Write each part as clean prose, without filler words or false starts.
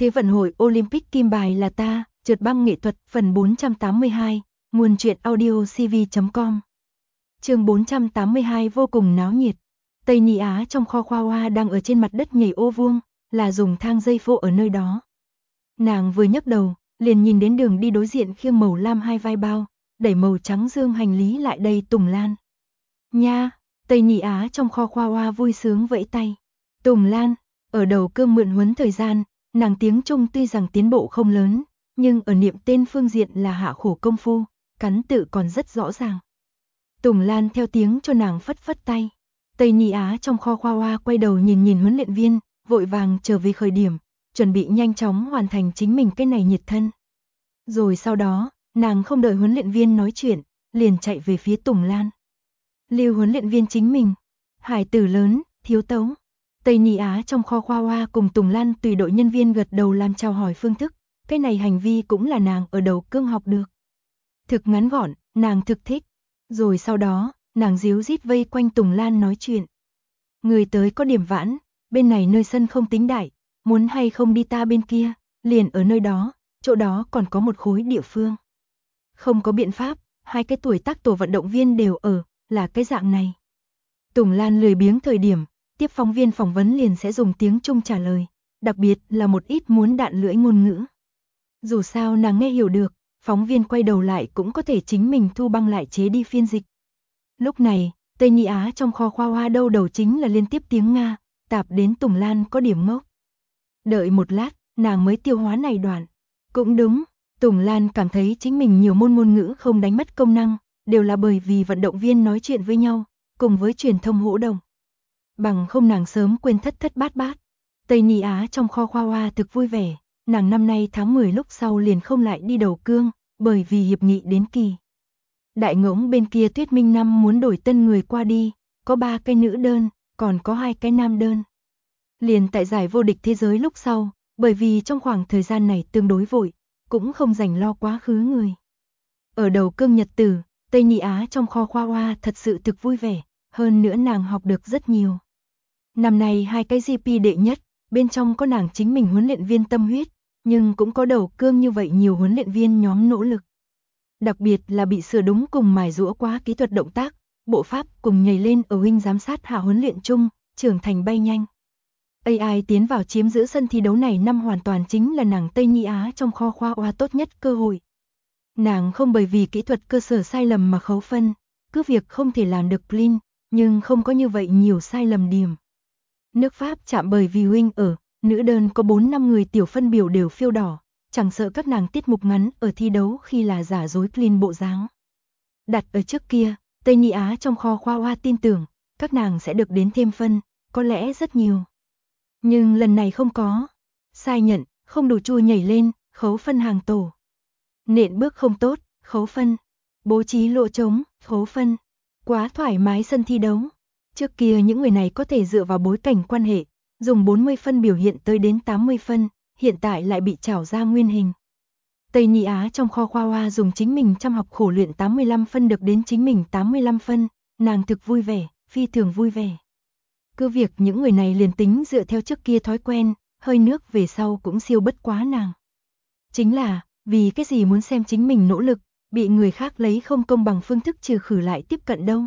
Thế vận hội Olympic kim bài là ta, trượt băng nghệ thuật phần 482, nguồn truyện audio cv.com. Chương 482 vô cùng náo nhiệt. Tây Ni Á trong kho khoa hoa đang ở trên mặt đất nhảy ô vuông, là dùng thang dây phô ở nơi đó. Nàng vừa nhấc đầu, liền nhìn đến đường đi đối diện khiêng màu lam hai vai bao, đẩy màu trắng dương hành lý lại đây Tùng Lan. Nha, Tây Ni Á trong kho khoa hoa vui sướng vẫy tay. Tùng Lan, ở đầu cương mượn huấn thời gian, nàng tiếng Trung tuy rằng tiến bộ không lớn, nhưng ở niệm tên phương diện là hạ khổ công phu, cắn tự còn rất rõ ràng. Tùng Lan theo tiếng cho nàng phất phất tay. Tây Ni Á trong kho khoa hoa quay đầu nhìn huấn luyện viên, vội vàng trở về khởi điểm, chuẩn bị nhanh chóng hoàn thành chính mình cái này nhiệt thân. Rồi sau đó, nàng không đợi huấn luyện viên nói chuyện, liền chạy về phía Tùng Lan. Lưu huấn luyện viên chính mình, hải tử lớn, thiếu tấu. Tây Ni Á trong kho khoa hoa cùng Tùng Lan tùy đội nhân viên gật đầu làm chào hỏi phương thức, cái này hành vi cũng là nàng ở đầu cương học được. Thực ngắn gọn, nàng thực thích. Rồi sau đó, nàng díu dít vây quanh Tùng Lan nói chuyện. Người tới có điểm vãn, bên này nơi sân không tính đại, muốn hay không đi ta bên kia, liền ở nơi đó, chỗ đó còn có một khối địa phương. Không có biện pháp, hai cái tuổi tác tổ vận động viên đều ở, là cái dạng này. Tùng Lan lười biếng thời điểm, tiếp phóng viên phỏng vấn liền sẽ dùng tiếng Trung trả lời, đặc biệt là một ít muốn đạn lưỡi ngôn ngữ. Dù sao nàng nghe hiểu được, phóng viên quay đầu lại cũng có thể chính mình thu băng lại chế đi phiên dịch. Lúc này, Tây Ni Á trong kho khoa hoa đâu đầu chính là liên tiếp tiếng Nga, tạp đến Tùng Lan có điểm ngốc. Đợi một lát, nàng mới tiêu hóa này đoạn. Cũng đúng, Tùng Lan cảm thấy chính mình nhiều môn ngôn ngữ không đánh mất công năng, đều là bởi vì vận động viên nói chuyện với nhau, cùng với truyền thông hỗ đồng. Bằng không nàng sớm quên thất thất bát bát. Tây Ni Á trong kho khoa hoa thực vui vẻ, nàng năm nay tháng 10 lúc sau liền không lại đi đầu cương, bởi vì hiệp nghị đến kỳ. Đại ngỗng bên kia thuyết minh năm muốn đổi tân người qua đi, có 3 cái nữ đơn, còn có 2 cái nam đơn. Liền tại giải vô địch thế giới lúc sau, bởi vì trong khoảng thời gian này tương đối vội, cũng không dành lo quá khứ người. Ở đầu cương nhật tử, Tây Ni Á trong kho khoa hoa thật sự thực vui vẻ, hơn nữa nàng học được rất nhiều. Năm nay 2 cái GP đệ nhất, bên trong có nàng chính mình huấn luyện viên tâm huyết, nhưng cũng có đầu cương như vậy nhiều huấn luyện viên nhóm nỗ lực. Đặc biệt là bị sửa đúng cùng mài giũa quá kỹ thuật động tác, bộ pháp cùng nhảy lên ở huynh giám sát hạ huấn luyện chung, trưởng thành bay nhanh. AI tiến vào chiếm giữ sân thi đấu này năm hoàn toàn chính là nàng Tây Ni Á trong kho khoa hoa tốt nhất cơ hội. Nàng không bởi vì kỹ thuật cơ sở sai lầm mà khấu phân, cứ việc không thể làm được clean, nhưng không có như vậy nhiều sai lầm điểm. Nước Pháp chạm bởi vì huynh ở, nữ đơn có 4-5 người tiểu phân biểu đều phiêu đỏ, chẳng sợ các nàng tiết mục ngắn ở thi đấu khi là giả dối clean bộ dáng. Đặt ở trước kia, Tây Ni Á trong kho khoa hoa tin tưởng, các nàng sẽ được đến thêm phân, có lẽ rất nhiều. Nhưng lần này không có. Sai nhận, không đủ chua nhảy lên, khấu phân hàng tổ. Nện bước không tốt, khấu phân. Bố trí lỗ trống, khấu phân. Quá thoải mái sân thi đấu. Trước kia những người này có thể dựa vào bối cảnh quan hệ, dùng 40 phân biểu hiện tới đến 80 phân, hiện tại lại bị trảo ra nguyên hình. Tây Ni Á trong kho khoa hoa dùng chính mình chăm học khổ luyện 85 phân được đến chính mình 85 phân, nàng thực vui vẻ, phi thường vui vẻ. Cứ việc những người này liền tính dựa theo trước kia thói quen, hơi nước về sau cũng siêu bất quá nàng. Chính là, vì cái gì muốn xem chính mình nỗ lực, bị người khác lấy không công bằng phương thức trừ khử lại tiếp cận đâu.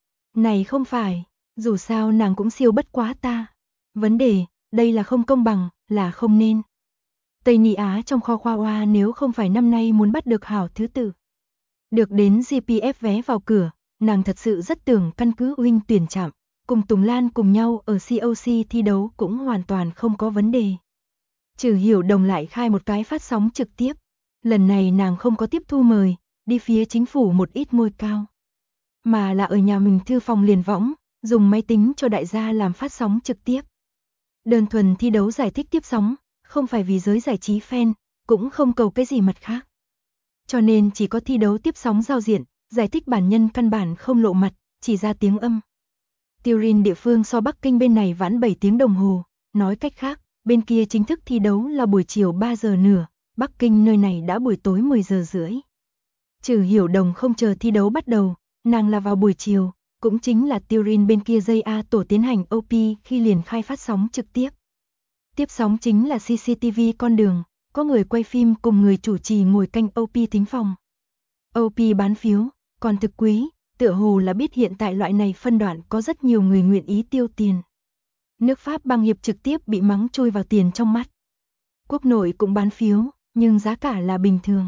Này không phải, dù sao nàng cũng siêu bất quá ta. Vấn đề, đây là không công bằng, là không nên. Tây Ni Á trong kho khoa hoa nếu không phải năm nay muốn bắt được hảo thứ tự. Được đến GPF vé vào cửa, nàng thật sự rất tưởng căn cứ huynh tuyển chạm, cùng Tùng Lan cùng nhau ở COC thi đấu cũng hoàn toàn không có vấn đề. Trừ Hiểu Đồng lại khai một cái phát sóng trực tiếp. Lần này nàng không có tiếp thu mời, đi phía chính phủ một ít ngôi cao. Mà là ở nhà mình thư phòng liền võng, dùng máy tính cho đại gia làm phát sóng trực tiếp. Đơn thuần thi đấu giải thích tiếp sóng, không phải vì giới giải trí fan, cũng không cầu cái gì mặt khác. Cho nên chỉ có thi đấu tiếp sóng giao diện, giải thích bản nhân căn bản không lộ mặt, chỉ ra tiếng âm. Turin địa phương so Bắc Kinh bên này vãn 7 tiếng đồng hồ, nói cách khác, bên kia chính thức thi đấu là buổi chiều 3 giờ nửa, Bắc Kinh nơi này đã buổi tối 10 giờ rưỡi. Trừ Hiểu Đồng không chờ thi đấu bắt đầu, nàng là vào buổi chiều, cũng chính là Turin bên kia dây A tổ tiến hành OP khi liền khai phát sóng trực tiếp. Tiếp sóng chính là CCTV con đường, có người quay phim cùng người chủ trì ngồi canh OP thính phòng. OP bán phiếu, còn thực quý, tựa hồ là biết hiện tại loại này phân đoạn có rất nhiều người nguyện ý tiêu tiền. Nước Pháp băng hiệp trực tiếp bị mắng chui vào tiền trong mắt. Quốc nội cũng bán phiếu, nhưng giá cả là bình thường.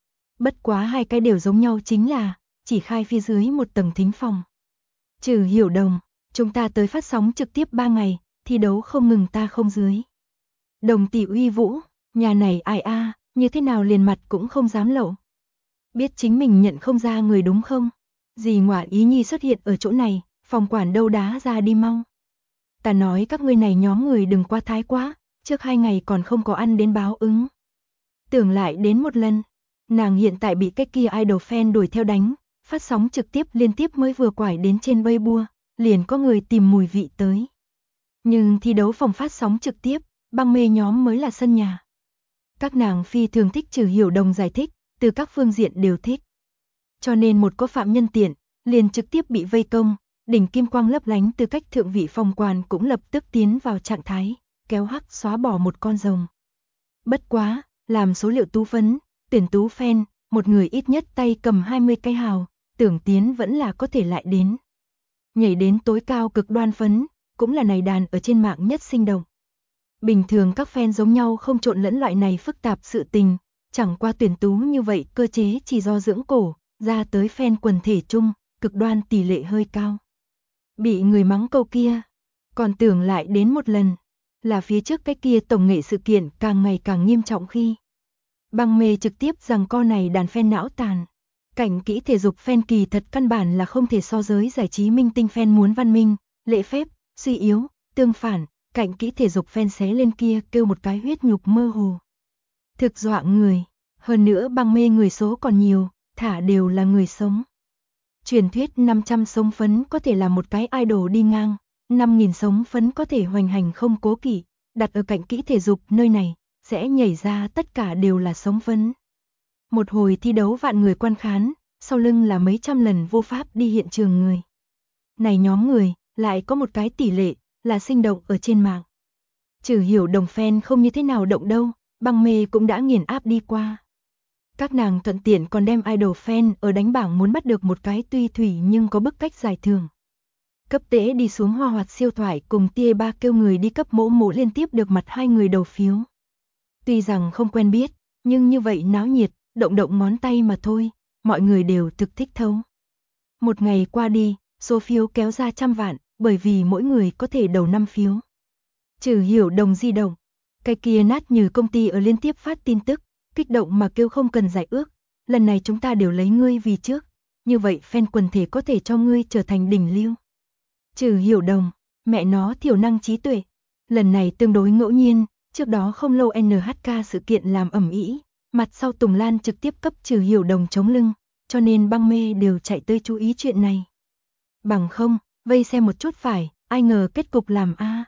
Bất quá hai cái đều giống nhau chính là chỉ khai phía dưới một tầng thính phòng. Trừ Hiểu Đồng, chúng ta tới phát sóng trực tiếp 3 ngày, thi đấu không ngừng ta không dưới. Đồng tỷ uy vũ, nhà này ai a, như thế nào liền mặt cũng không dám lộ. Biết chính mình nhận không ra người đúng không? Dì Ngoạn Ý Nhi xuất hiện ở chỗ này, phòng quản đâu đá ra đi mau. Ta nói các ngươi này nhóm người đừng quá thái quá, trước 2 ngày còn không có ăn đến báo ứng. Tưởng lại đến một lần, nàng hiện tại bị cái kia idol fan đuổi theo đánh, phát sóng trực tiếp liên tiếp mới vừa quải đến trên Weibo, liền có người tìm mùi vị tới. Nhưng thi đấu phòng phát sóng trực tiếp, băng mê nhóm mới là sân nhà. Các nàng phi thường thích Trừ Hiểu Đồng giải thích, từ các phương diện đều thích. Cho nên một có phạm nhân tiện, liền trực tiếp bị vây công, đỉnh kim quang lấp lánh từ cách thượng vị phòng quan cũng lập tức tiến vào trạng thái, kéo hắc xóa bỏ một con rồng. Bất quá, làm số liệu tú phấn, tuyển tú fan, một người ít nhất tay cầm 20 cái hào, tưởng tiến vẫn là có thể lại đến. Nhảy đến tối cao cực đoan phấn, cũng là này đàn ở trên mạng nhất sinh động. Bình thường các fan giống nhau không trộn lẫn loại này phức tạp sự tình, chẳng qua tuyển tú như vậy cơ chế chỉ do dưỡng cổ, ra tới fan quần thể chung, cực đoan tỷ lệ hơi cao. Bị người mắng câu kia, còn tưởng lại đến một lần, là phía trước cái kia tổng nghệ sự kiện càng ngày càng nghiêm trọng khi. Băng mê trực tiếp rằng con này đàn fan não tàn. Cảnh kỹ thể dục fan kỳ thật căn bản là không thể so giới giải trí minh tinh fan muốn văn minh, lễ phép, suy yếu, tương phản, cảnh kỹ thể dục fan xé lên kia kêu một cái huyết nhục mơ hồ. Thực dọa người, hơn nữa băng mê người số còn nhiều, thả đều là người sống. Truyền thuyết 500 sống phấn có thể là một cái idol đi ngang, 5.000 sống phấn có thể hoành hành không cố kỵ, đặt ở cạnh kỹ thể dục nơi này, sẽ nhảy ra tất cả đều là sống phấn. Một hồi thi đấu vạn người quan khán, sau lưng là mấy trăm lần vô pháp đi hiện trường người. Này nhóm người, lại có một cái tỷ lệ, là sinh động ở trên mạng. Trừ Hiểu Đồng fan không như thế nào động đâu, băng mê cũng đã nghiền áp đi qua. Các nàng thuận tiện còn đem idol fan ở đánh bảng muốn bắt được một cái tuy thủy nhưng có bức cách giải thưởng. Cấp tễ đi xuống Hoa Hoạt siêu thoại cùng tia 3 kêu người đi cấp mỗ mỗ liên tiếp được mặt 2 người đầu phiếu. Tuy rằng không quen biết, nhưng như vậy náo nhiệt, động động ngón tay mà thôi, mọi người đều thực thích thấu. Một ngày qua đi, số phiếu kéo ra 100 vạn, bởi vì mỗi người có thể đầu 5 phiếu. Trừ Hiểu Đồng di động, cái kia nát như công ty ở liên tiếp phát tin tức, kích động mà kêu không cần giải ước, lần này chúng ta đều lấy ngươi vì trước, như vậy fan quần thể có thể cho ngươi trở thành đỉnh lưu. Trừ Hiểu Đồng, mẹ nó thiểu năng trí tuệ, lần này tương đối ngẫu nhiên, trước đó không lâu NHK sự kiện làm ầm ĩ, mặt sau Tùng Lan trực tiếp cấp Trừ Hiểu Đồng chống lưng, cho nên băng mê đều chạy tới chú ý chuyện này. Bằng không, vây xem một chút phải, ai ngờ kết cục làm a.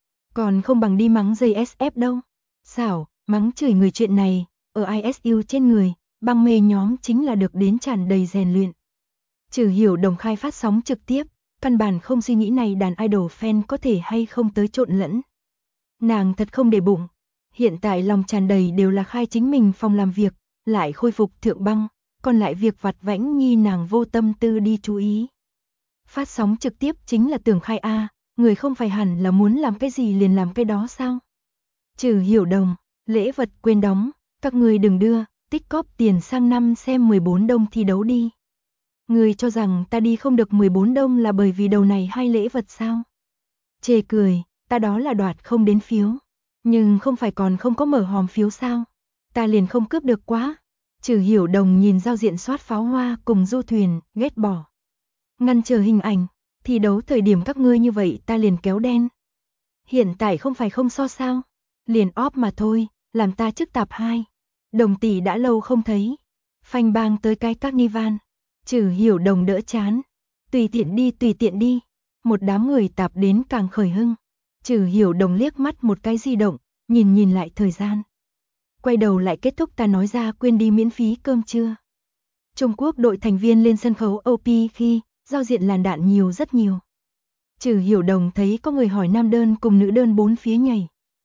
Còn không bằng đi mắng JSF đâu. Xảo, mắng chửi người chuyện này, ở ISU trên người, băng mê nhóm chính là được đến tràn đầy rèn luyện. Trừ Hiểu Đồng khai phát sóng trực tiếp, căn bản không suy nghĩ này đàn idol fan có thể hay không tới trộn lẫn. Nàng thật không để bụng, hiện tại lòng tràn đầy đều là khai chính mình phòng làm việc, lại khôi phục thượng băng, còn lại việc vặt vãnh nhi nàng vô tâm tư đi chú ý. Phát sóng trực tiếp chính là tưởng khai a, người không phải hẳn là muốn làm cái gì liền làm cái đó sao? Trừ Hiểu Đồng, lễ vật quên đóng, các người đừng đưa, tích cóp tiền sang năm xem 14 đông thi đấu đi. Người cho rằng ta đi không được 14 đông là bởi vì đầu này hay lễ vật sao? Chê cười, ta đó là đoạt không đến phiếu. Nhưng không phải còn không có mở hòm phiếu sao? Ta liền không cướp được quá. Trừ Hiểu Đồng nhìn giao diện soát pháo hoa cùng du thuyền, ghét bỏ. Ngăn chờ hình ảnh, thi đấu thời điểm các ngươi như vậy ta liền kéo đen. Hiện tại không phải không so sao? Liền óp mà thôi, làm ta trước tạp 2. Đồng tỷ đã lâu không thấy. Phanh bang tới cái carnival. Trừ Hiểu Đồng đỡ chán. Tùy tiện đi. Một đám người tạp đến càng khởi hưng. Trừ Hiểu Đồng liếc mắt một cái di động, nhìn lại thời gian. Quay đầu lại kết thúc ta nói ra quên đi miễn phí cơm trưa. Trung Quốc đội thành viên lên sân khấu OP khi giao diện làn đạn nhiều rất nhiều. Trừ Hiểu Đồng thấy có người hỏi nam đơn cùng nữ đơn bốn phía nhảy.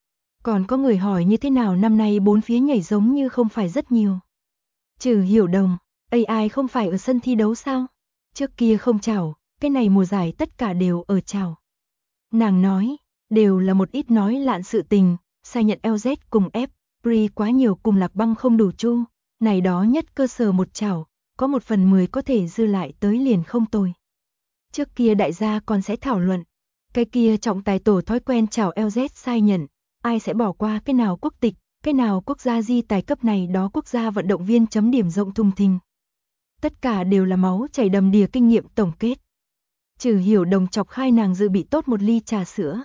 Còn có người hỏi như thế nào năm nay bốn phía nhảy giống như không phải rất nhiều. Trừ Hiểu Đồng, AI không phải ở sân thi đấu sao? Trước kia không chào, cái này mùa giải tất cả đều ở chào. Nàng nói, đều là một ít nói lạn sự tình, sai nhận LZ cùng F, Pri quá nhiều cùng Lạc Băng không đủ chu, này đó nhất cơ sở một chảo, có 1/10 có thể dư lại tới liền không tồi. Trước kia đại gia còn sẽ thảo luận, cái kia trọng tài tổ thói quen chảo LZ sai nhận, ai sẽ bỏ qua cái nào quốc tịch, cái nào quốc gia di tài cấp này đó quốc gia vận động viên chấm điểm rộng thùng thình. Tất cả đều là máu chảy đầm đìa kinh nghiệm tổng kết. Trừ Hiểu Đồng chọc khai nàng dự bị tốt một ly trà sữa.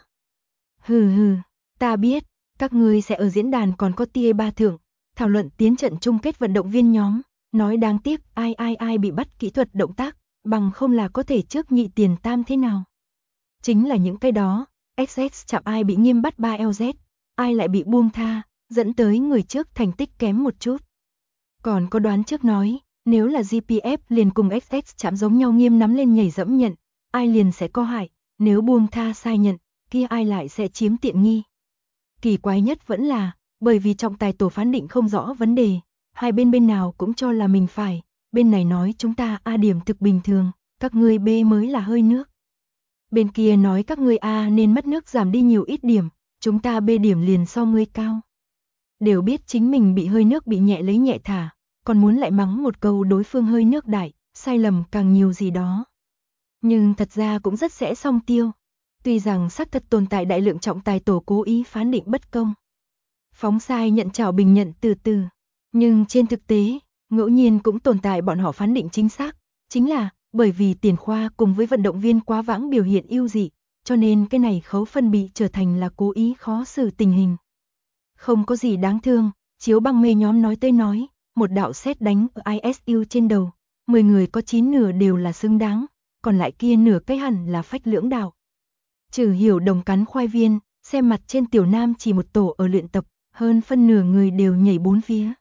Hừ, ta biết, các ngươi sẽ ở diễn đàn còn có TA3 thưởng, thảo luận tiến trận chung kết vận động viên nhóm, nói đáng tiếc ai bị bắt kỹ thuật động tác, bằng không là có thể trước nhị tiền tam thế nào. Chính là những cái đó, XX chạm ai bị nghiêm bắt 3LZ, ai lại bị buông tha, dẫn tới người trước thành tích kém một chút. Còn có đoán trước nói, nếu là GPF liền cùng XX chạm giống nhau nghiêm nắm lên nhảy dẫm nhận, ai liền sẽ có hại, nếu buông tha sai nhận, kia ai lại sẽ chiếm tiện nghi. Kỳ quái nhất vẫn là, bởi vì trọng tài tổ phán định không rõ vấn đề, hai bên nào cũng cho là mình phải, bên này nói chúng ta A điểm thực bình thường, các ngươi B mới là hơi nước. Bên kia nói các ngươi A nên mất nước giảm đi nhiều ít điểm, chúng ta B điểm liền so ngươi cao. Đều biết chính mình bị hơi nước bị nhẹ lấy nhẹ thả, còn muốn lại mắng một câu đối phương hơi nước đại, sai lầm càng nhiều gì đó. Nhưng thật ra cũng rất sẽ song tiêu. Tuy rằng xác thật tồn tại đại lượng trọng tài tổ cố ý phán định bất công. Phóng sai nhận trảo bình nhận từ, nhưng trên thực tế, ngẫu nhiên cũng tồn tại bọn họ phán định chính xác, chính là bởi vì tiền khoa cùng với vận động viên quá vãng biểu hiện ưu dị, cho nên cái này khấu phân bị trở thành là cố ý khó xử tình hình. Không có gì đáng thương, chiếu băng mê nhóm nói tới nói, một đạo sét đánh ở ISU trên đầu, 10 người có 9 nửa đều là xứng đáng, còn lại kia nửa cái hẳn là phách lưỡng đạo. Trừ Hiểu Đồng cắn khoai viên, xem mặt trên tiểu nam chỉ một tổ ở luyện tập, hơn phân nửa người đều nhảy bốn phía.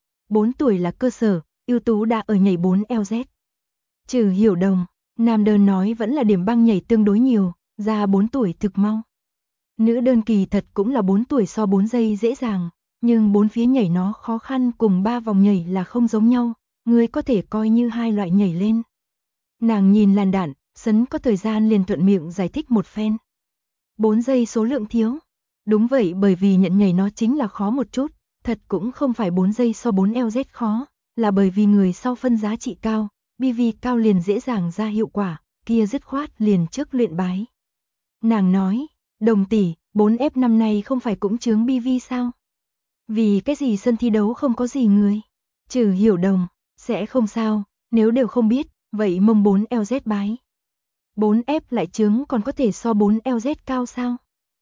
4 tuổi là cơ sở, ưu tú đã ở nhảy 4 LZ. Trừ Hiểu Đồng, nam đơn nói vẫn là điểm băng nhảy tương đối nhiều, ra 4 tuổi thực mau. Nữ đơn kỳ thật cũng là 4 tuổi so 4 giây dễ dàng, nhưng 4 phía nhảy nó khó khăn cùng 3 vòng nhảy là không giống nhau, người có thể coi như hai loại nhảy lên. Nàng nhìn làn đạn, sấn có thời gian liền thuận miệng giải thích một phen. 4 giây số lượng thiếu. Đúng vậy, bởi vì nhận nhảy nó chính là khó một chút, thật cũng không phải 4 giây so 4 LZ khó, là bởi vì người sau phân giá trị cao, BV cao liền dễ dàng ra hiệu quả, kia dứt khoát liền trước luyện bái. Nàng nói, Đồng tỷ, 4F năm nay không phải cũng chướng BV sao? Vì cái gì sân thi đấu không có gì người? Trừ Hiểu Đồng, sẽ không sao, nếu đều không biết, vậy mông 4 LZ bái. 4F lại chướng còn có thể so 4 LZ cao sao?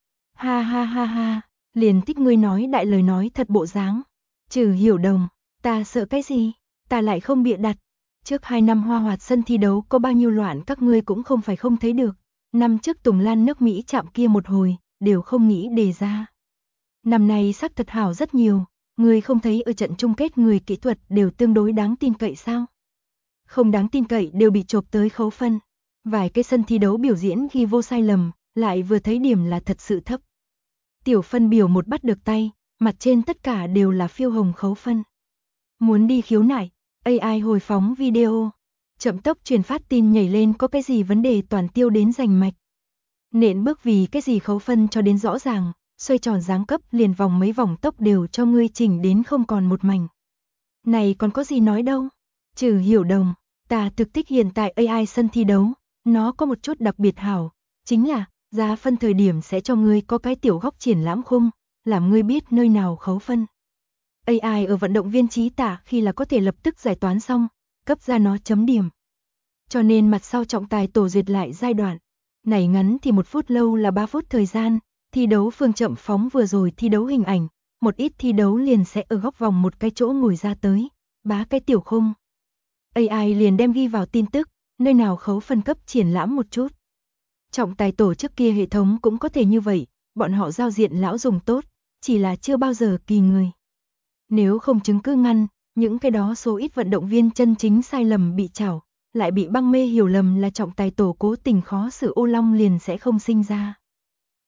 Ha, liền thích ngươi nói đại lời nói thật bộ dáng. Trừ Hiểu Đồng, ta sợ cái gì? Ta lại không bịa đặt. Trước 2 năm Hoa Hoạt sân thi đấu có bao nhiêu loạn các ngươi cũng không phải không thấy được. Năm trước Tùng Lan nước Mỹ chạm kia một hồi, đều không nghĩ đề ra. Năm nay sắc thật hảo rất nhiều, ngươi không thấy ở trận chung kết người kỹ thuật đều tương đối đáng tin cậy sao? Không đáng tin cậy đều bị chộp tới khấu phân. Vài cái sân thi đấu biểu diễn khi vô sai lầm, lại vừa thấy điểm là thật sự thấp. Tiểu phân biểu một bắt được tay, mặt trên tất cả đều là phiêu hồng khấu phân. Muốn đi khiếu nại, AI hồi phóng video. Chậm tốc truyền phát tin nhảy lên có cái gì vấn đề toàn tiêu đến rành mạch. Nện bước vì cái gì khấu phân cho đến rõ ràng, xoay tròn dáng cấp liền vòng mấy vòng tốc đều cho ngươi chỉnh đến không còn một mảnh. Này còn có gì nói đâu. Trừ Hiểu Đồng, ta thực thích hiện tại AI sân thi đấu, nó có một chút đặc biệt hảo, chính là giá phân thời điểm sẽ cho ngươi có cái tiểu góc triển lãm khung, làm ngươi biết nơi nào khấu phân. AI ở vận động viên trí tả khi là có thể lập tức giải toán xong, cấp ra nó chấm điểm. Cho nên mặt sau trọng tài tổ duyệt lại giai đoạn, này ngắn thì 1 phút lâu là 3 phút thời gian, thi đấu phương chậm phóng vừa rồi thi đấu hình ảnh, một ít thi đấu liền sẽ ở góc vòng một cái chỗ ngồi ra tới, bá cái tiểu khung. AI liền đem ghi vào tin tức, nơi nào khấu phân cấp triển lãm một chút. Trọng tài tổ trước kia hệ thống cũng có thể như vậy, bọn họ giao diện lão dùng tốt, chỉ là chưa bao giờ kỳ người. Nếu không chứng cứ ngăn, những cái đó số ít vận động viên chân chính sai lầm bị chảo, lại bị băng mê hiểu lầm là trọng tài tổ cố tình khó xử ô long liền sẽ không sinh ra.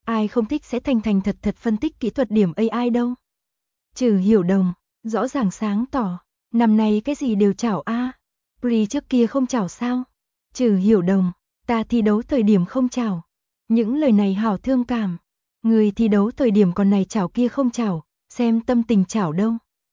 ai không thích sẽ thành thành thật thật phân tích kỹ thuật điểm AI đâu. Trừ Hiểu Đồng, rõ ràng sáng tỏ, năm nay cái gì đều chảo a. Pri trước kia không chảo sao? Trừ Hiểu Đồng, ta thi đấu thời điểm không chảo. Những lời này hảo thương cảm. Người thi đấu thời điểm còn này chảo kia không chảo, xem tâm tình chảo đâu.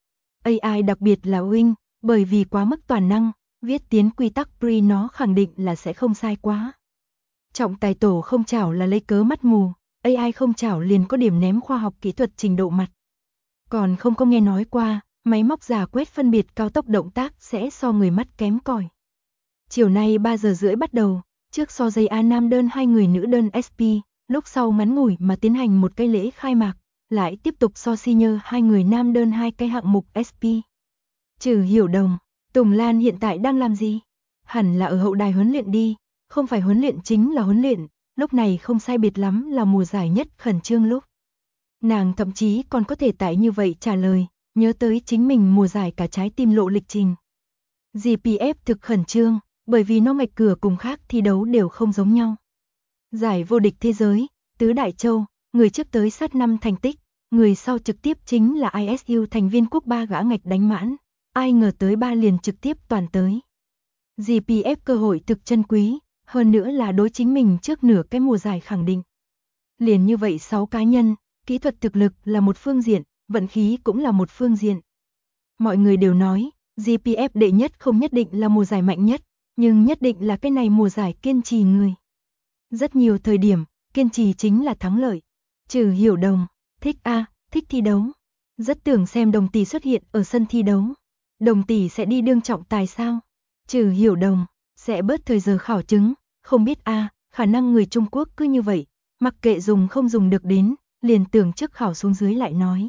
AI đặc biệt là Wing, bởi vì quá mức toàn năng, viết tiến quy tắc Pri nó khẳng định là sẽ không sai quá. Trọng tài tổ không chảo là lấy cớ mắt mù, AI không chảo liền có điểm ném khoa học kỹ thuật trình độ mặt. Còn không có nghe nói qua, máy móc giả quét phân biệt cao tốc động tác sẽ so người mắt kém cỏi. Chiều nay 3 giờ rưỡi bắt đầu, trước so giây A nam đơn 2 người nữ đơn SP, lúc sau ngắn ngủi mà tiến hành một cái lễ khai mạc, lại tiếp tục so senior 2 người nam đơn 2 cái hạng mục SP. Trừ Hiểu Đồng, Tùng Lan hiện tại đang làm gì? Hẳn là ở hậu đài huấn luyện đi, không phải huấn luyện chính là huấn luyện, lúc này không sai biệt lắm là mùa giải nhất khẩn trương lúc. Nàng thậm chí còn có thể tại như vậy trả lời, nhớ tới chính mình mùa giải cả trái tim lộ lịch trình. GPF thực khẩn trương, bởi vì nó ngạch cửa cùng khác thi đấu đều không giống nhau. Giải vô địch thế giới, tứ đại châu, người trước tới sát năm thành tích, người sau trực tiếp chính là ISU thành viên quốc 3 gã ngạch đánh mãn, ai ngờ tới 3 liền trực tiếp toàn tới. GPF cơ hội thực chân quý, hơn nữa là đối chính mình trước nửa cái mùa giải khẳng định. Liền như vậy 6 cá nhân, kỹ thuật thực lực là một phương diện, vận khí cũng là một phương diện. Mọi người đều nói, GPF đệ nhất không nhất định là mùa giải mạnh nhất, nhưng nhất định là cái này mùa giải kiên trì người. Rất nhiều thời điểm, kiên trì chính là thắng lợi. Trừ Hiểu Đồng, thích thích thi đấu. Rất tưởng xem Đồng tỷ xuất hiện ở sân thi đấu. Đồng tỷ sẽ đi đương trọng tài sao? Trừ Hiểu Đồng, sẽ bớt thời giờ khảo chứng, không biết khả năng người Trung Quốc cứ như vậy, mặc kệ dùng không dùng được đến, liền tưởng trước khảo xuống dưới lại nói.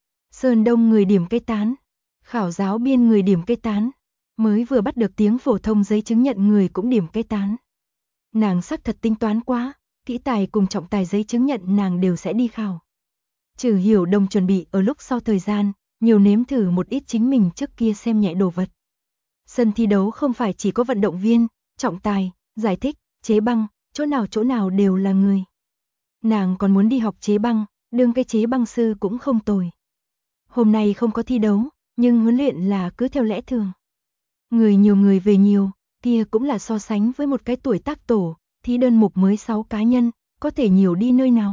Sơn Đông người điểm cây tán, khảo giáo biên người điểm cây tán, mới vừa bắt được tiếng phổ thông giấy chứng nhận người cũng điểm cây tán. Nàng sắc thật tính toán quá, kỹ tài cùng trọng tài giấy chứng nhận nàng đều sẽ đi khảo. Trừ Hiểu Đồng chuẩn bị ở lúc sau thời gian, nhiều nếm thử một ít chính mình trước kia xem nhẹ đồ vật. Sân thi đấu không phải chỉ có vận động viên, trọng tài, giải thích, chế băng, chỗ nào đều là người. Nàng còn muốn đi học chế băng, đương cái chế băng sư cũng không tồi. Hôm nay không có thi đấu, nhưng huấn luyện là cứ theo lẽ thường. Người nhiều người về nhiều, kia cũng là so sánh với một cái tuổi tác tổ, thí đơn mục mới 6 cá nhân, có thể nhiều đi nơi nào.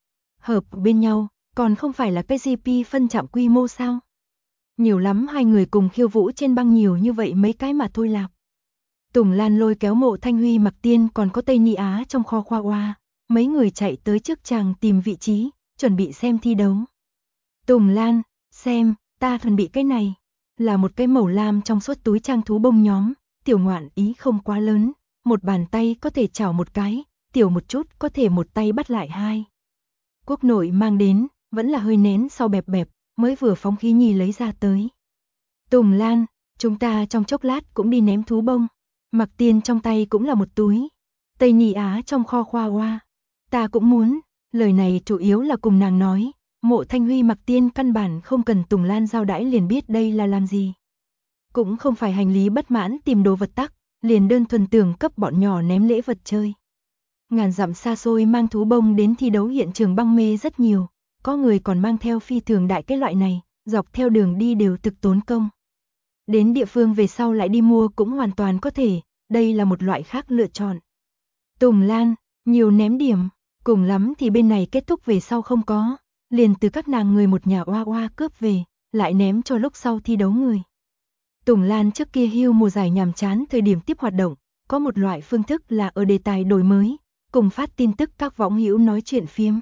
Hợp bên nhau, còn không phải là cái GP phân chạm quy mô sao? Nhiều lắm 2 người cùng khiêu vũ trên băng nhiều như vậy mấy cái mà thôi lạp. Tùng Lan lôi kéo Mộ Thanh Huy Mặc Tiên còn có Tây Ni Á trong kho khoa oa, mấy người chạy tới trước chàng tìm vị trí, chuẩn bị xem thi đấu. Tùng Lan, xem, ta chuẩn bị cái này, là một cái màu lam trong suốt túi trang thú bông nhóm, tiểu ngoạn ý không quá lớn, một bàn tay có thể chảo một cái, tiểu một chút có thể một tay bắt lại 2. Quốc nội mang đến, vẫn là hơi nén sau bẹp bẹp, mới vừa phóng khí nhì lấy ra tới. Tùng Lan, chúng ta trong chốc lát cũng đi ném thú bông. Mặc Tiên trong tay cũng là một túi. Tây Ni Á trong kho khoa oa. Ta cũng muốn, lời này chủ yếu là cùng nàng nói. Mộ Thanh Huy Mặc Tiên căn bản không cần Tùng Lan giao đãi liền biết đây là làm gì. Cũng không phải hành lý bất mãn tìm đồ vật tắc, liền đơn thuần tưởng cấp bọn nhỏ ném lễ vật chơi. Ngàn dặm xa xôi mang thú bông đến thi đấu hiện trường băng mê rất nhiều, có người còn mang theo phi thường đại cái loại này, dọc theo đường đi đều thực tốn công. Đến địa phương về sau lại đi mua cũng hoàn toàn có thể, đây là một loại khác lựa chọn. Tùng Lan, nhiều ném điểm, cùng lắm thì bên này kết thúc về sau không có, liền từ các nàng người một nhà oa oa cướp về, lại ném cho lúc sau thi đấu người. Tùng Lan trước kia hưu mùa giải nhàm chán thời điểm tiếp hoạt động, có một loại phương thức là ở đề tài đổi mới, cùng phát tin tức các võng hữu nói chuyện phiếm.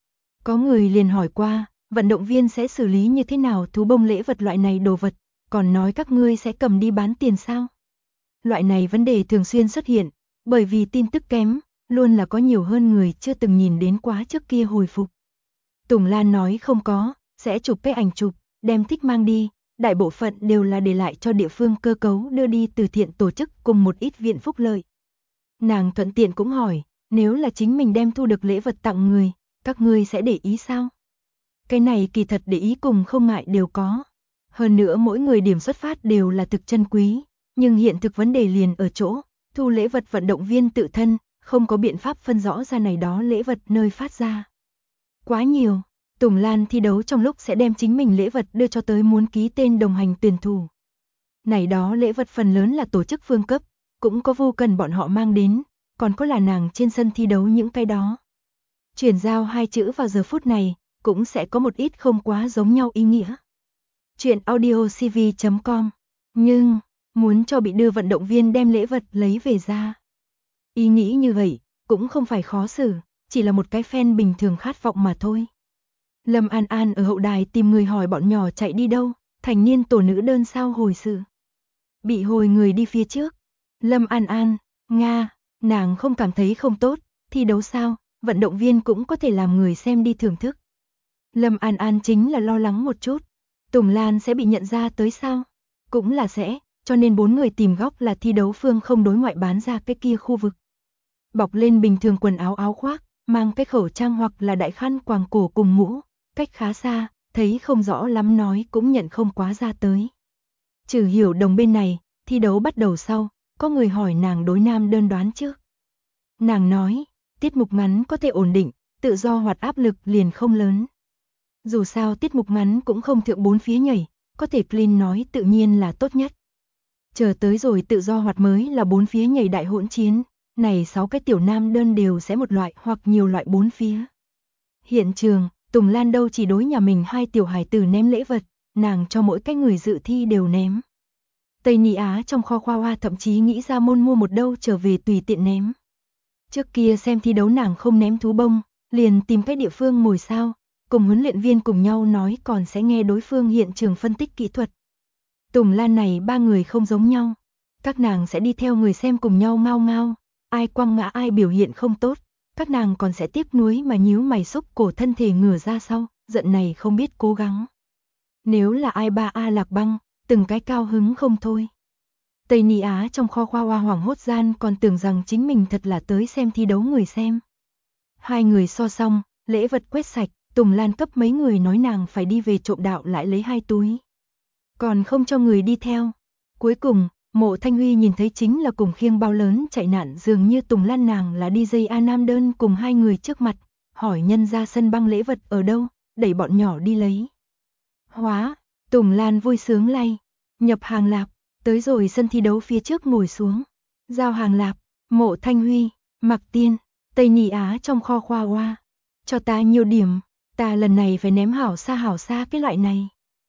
Có người liền hỏi qua, vận động viên sẽ xử lý như thế nào thú bông lễ vật loại này đồ vật, còn nói các ngươi sẽ cầm đi bán tiền sao? Loại này vấn đề thường xuyên xuất hiện, bởi vì tin tức kém, luôn là có nhiều hơn người chưa từng nhìn đến quá trước kia hồi phục. Tùng Lan nói không có, sẽ chụp cái ảnh chụp, đem thích mang đi, đại bộ phận đều là để lại cho địa phương cơ cấu đưa đi từ thiện tổ chức cùng một ít viện phúc lợi. Nàng thuận tiện cũng hỏi, nếu là chính mình đem thu được lễ vật tặng người, các ngươi sẽ để ý sao? Cái này kỳ thật để ý cùng không ngại đều có. Hơn nữa mỗi người điểm xuất phát đều là thực chân quý, nhưng hiện thực vấn đề liền ở chỗ, thu lễ vật vận động viên tự thân, không có biện pháp phân rõ ra này đó lễ vật nơi phát ra. Quá nhiều. Tùng Lan thi đấu trong lúc sẽ đem chính mình lễ vật đưa cho tới muốn ký tên đồng hành tuyển thủ. Này đó lễ vật phần lớn là tổ chức phương cấp, cũng có Vu Cần bọn họ mang đến, còn có là nàng trên sân thi đấu những cái đó. Chuyển giao hai chữ vào giờ phút này, cũng sẽ có một ít không quá giống nhau ý nghĩa. Chuyện audiocv.com. Nhưng, muốn cho bị đưa vận động viên đem lễ vật lấy về ra. Ý nghĩ như vậy, cũng không phải khó xử, chỉ là một cái fan bình thường khát vọng mà thôi. Lâm An An ở hậu đài tìm người hỏi bọn nhỏ chạy đi đâu, thành niên tổ nữ đơn sao hồi sự. Bị hồi người đi phía trước. Lâm An An, Nga, nàng không cảm thấy không tốt, thi đấu sao, vận động viên cũng có thể làm người xem đi thưởng thức. Lâm An An chính là lo lắng một chút. Tùng Lan sẽ bị nhận ra tới sao? Cũng là sẽ, cho nên 4 người tìm góc là thi đấu phương không đối ngoại bán ra cái kia khu vực. Bọc lên bình thường quần áo áo khoác, mang cái khẩu trang hoặc là đại khăn quàng cổ cùng mũ, cách khá xa, thấy không rõ lắm nói cũng nhận không quá ra tới. Trừ Hiểu Đồng bên này, thi đấu bắt đầu sau, có người hỏi nàng đối nam đơn đoán trước. Nàng nói, tiết mục ngắn có thể ổn định, tự do hoặc áp lực liền không lớn. Dù sao tiết mục ngắn cũng không thượng 4 phía nhảy, có thể clean nói tự nhiên là tốt nhất. Chờ tới rồi tự do hoạt mới là 4 phía nhảy đại hỗn chiến, này 6 cái tiểu nam đơn đều sẽ một loại hoặc nhiều loại 4 phía. Hiện trường, Tùng Lan đâu chỉ đối nhà mình 2 tiểu hài tử ném lễ vật, nàng cho mỗi cái người dự thi đều ném. Tây Ni Á trong kho khoa hoa thậm chí nghĩ ra môn mua một đâu trở về tùy tiện ném. Trước kia xem thi đấu nàng không ném thú bông, liền tìm cái địa phương ngồi sao, cùng huấn luyện viên cùng nhau nói còn sẽ nghe đối phương hiện trường phân tích kỹ thuật. Tùng Lan này 3 người không giống nhau, các nàng sẽ đi theo người xem cùng nhau ngao ngao, ai quăng ngã ai biểu hiện không tốt, các nàng còn sẽ tiếp núi mà nhíu mày xúc cổ thân thể ngửa ra sau, giận này không biết cố gắng. Nếu là ai ba A Lạc Băng, từng cái cao hứng không thôi. Tây Ni Á trong kho khoa hoa hoảng hốt gian còn tưởng rằng chính mình thật là tới xem thi đấu người xem. 2 người so xong, lễ vật quét sạch, Tùng Lan cấp mấy người nói nàng phải đi về trộm đạo lại lấy 2 túi. Còn không cho người đi theo. Cuối cùng, Mộ Thanh Huy nhìn thấy chính là cùng khiêng bao lớn chạy nạn dường như Tùng Lan nàng là DJ A Nam đơn cùng 2 người trước mặt, hỏi nhân ra sân băng lễ vật ở đâu, đẩy bọn nhỏ đi lấy. Hóa, Tùng Lan vui sướng lay, nhập hàng lạp, tới rồi sân thi đấu phía trước ngồi xuống. Giao hàng lạp, Mộ Thanh Huy, Mạc Tiên, Tây Ni Á trong kho khoa hoa. Cho ta nhiều điểm, ta lần này phải ném hảo xa cái loại này.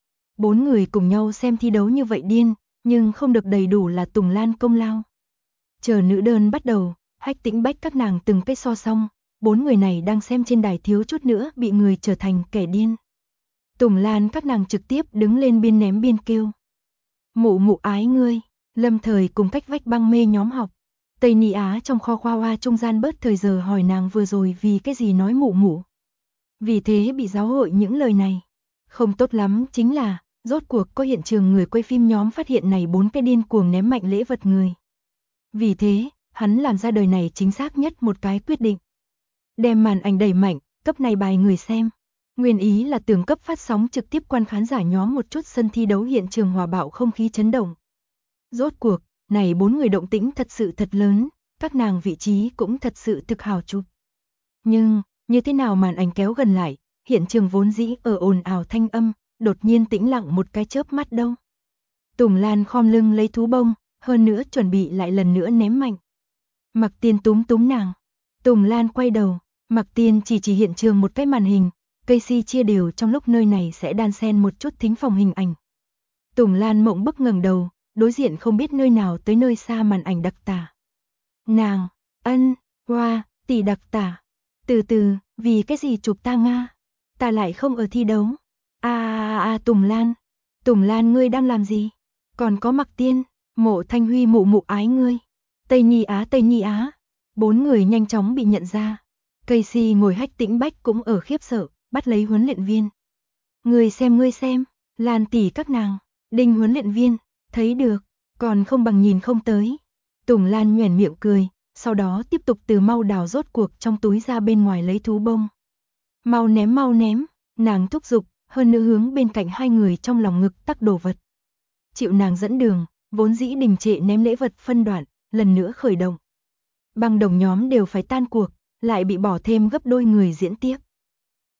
4 người cùng nhau xem thi đấu như vậy điên, nhưng không được đầy đủ là Tùng Lan công lao. Chờ nữ đơn bắt đầu, Hách Tĩnh Bách các nàng từng cái so xong, 4 người này đang xem trên đài thiếu chút nữa bị người trở thành kẻ điên. Tùng Lan các nàng trực tiếp đứng lên biên ném biên kêu. Mụ mụ ái ngươi, Lâm Thời cùng cách vách băng mê nhóm học. Tây Ni Á trong kho khoa hoa trung gian bớt thời giờ hỏi nàng vừa rồi vì cái gì nói mụ mụ. Vì thế bị giáo hội những lời này. Không tốt lắm chính là, rốt cuộc có hiện trường người quay phim nhóm phát hiện này 4 cái điên cuồng ném mạnh lễ vật người. Vì thế, hắn làm ra đời này chính xác nhất một cái quyết định. Đem màn ảnh đẩy mạnh, cấp này bài người xem. Nguyên ý là tưởng cấp phát sóng trực tiếp quan khán giả nhóm một chút sân thi đấu hiện trường hòa bạo không khí chấn động. Rốt cuộc, này 4 người động tĩnh thật sự thật lớn, các nàng vị trí cũng thật sự thực hào chụp. Nhưng, như thế nào màn ảnh kéo gần lại, hiện trường vốn dĩ ở ồn ào thanh âm, đột nhiên tĩnh lặng một cái chớp mắt đâu. Tùng Lan khom lưng lấy thú bông, hơn nữa chuẩn bị lại lần nữa ném mạnh. Mạc Tiên túm nàng. Tùng Lan quay đầu, Mạc Tiên chỉ hiện trường một cái màn hình, Casey chia đều trong lúc nơi này sẽ đan xen một chút thính phòng hình ảnh. Tùng Lan mộng bức ngẩng đầu, đối diện không biết nơi nào tới nơi xa màn ảnh đặc tả. Nàng, hoa, tỷ đặc tả. Từ từ, vì cái gì chụp ta Nga? Ta lại không ở thi đấu. Tùng Lan ngươi đang làm gì? Còn có Mạc Tiên, Mộ Thanh Huy mụ mụ ái ngươi. Tây Ni Á. 4 người nhanh chóng bị nhận ra. Casey ngồi Hách Tĩnh Bách cũng ở khiếp sợ, bắt lấy huấn luyện viên. Ngươi xem, Lan tỷ các nàng, Đinh huấn luyện viên, thấy được, còn không bằng nhìn không tới. Tùng Lan nhoẻn miệng cười, sau đó tiếp tục từ mau đào rốt cuộc trong túi ra bên ngoài lấy thú bông. Mau ném, nàng thúc giục, hơn nữa hướng bên cạnh 2 người trong lòng ngực tắc đồ vật. Chịu nàng dẫn đường, vốn dĩ đình trệ ném lễ vật phân đoạn, lần nữa khởi động. Băng đồng nhóm đều phải tan cuộc, lại bị bỏ thêm gấp đôi người diễn tiếp.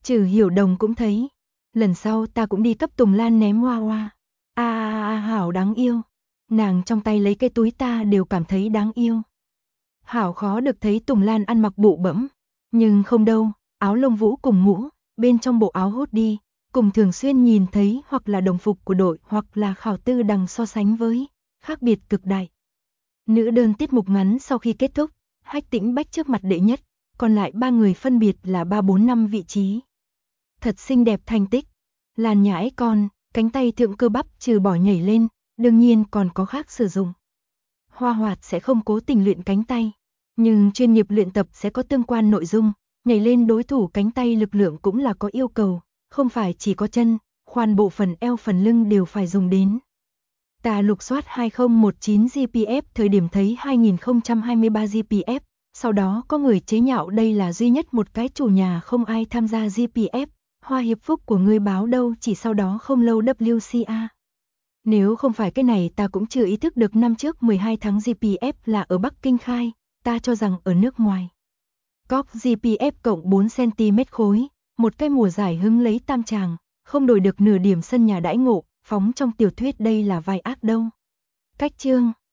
Trừ Hiểu Đồng cũng thấy. Lần sau ta cũng đi cấp Tùng Lan ném hoa hoa. Hảo đáng yêu. Nàng trong tay lấy cái túi ta đều cảm thấy đáng yêu. Hảo khó được thấy Tùng Lan ăn mặc bụ bẫm. Nhưng không đâu, áo lông vũ cùng mũ, bên trong bộ áo hốt đi, cùng thường xuyên nhìn thấy hoặc là đồng phục của đội hoặc là Khảo Tư Đằng so sánh với, khác biệt cực đại. Nữ đơn tiết mục ngắn sau khi kết thúc, Hách Tĩnh Bách trước mặt đệ nhất, còn lại 3 người phân biệt là 3, 4, 5 vị trí. Thật xinh đẹp thành tích. Làn nhãi con, cánh tay thượng cơ bắp trừ bỏ nhảy lên, đương nhiên còn có khác sử dụng. Hoa Hoạt sẽ không cố tình luyện cánh tay, nhưng chuyên nghiệp luyện tập sẽ có tương quan nội dung, nhảy lên đối thủ cánh tay lực lượng cũng là có yêu cầu, không phải chỉ có chân, khoan bộ phần eo phần lưng đều phải dùng đến. Ta lục soát 2019 GPF thời điểm thấy 2023 GPF, sau đó có người chế nhạo đây là duy nhất một cái chủ nhà không ai tham gia GPF, Hoa Hiệp Phúc của ngươi báo đâu chỉ sau đó không lâu WCA. Nếu không phải cái này ta cũng chưa ý thức được năm trước 12 tháng GPF là ở Bắc Kinh khai, ta cho rằng ở nước ngoài. Cop GPF cộng 4cm khối, một cái mùa giải hứng lấy tam tràng, không đổi được nửa điểm sân nhà đãi ngộ, phóng trong tiểu thuyết đây là vai ác đâu. Cách chương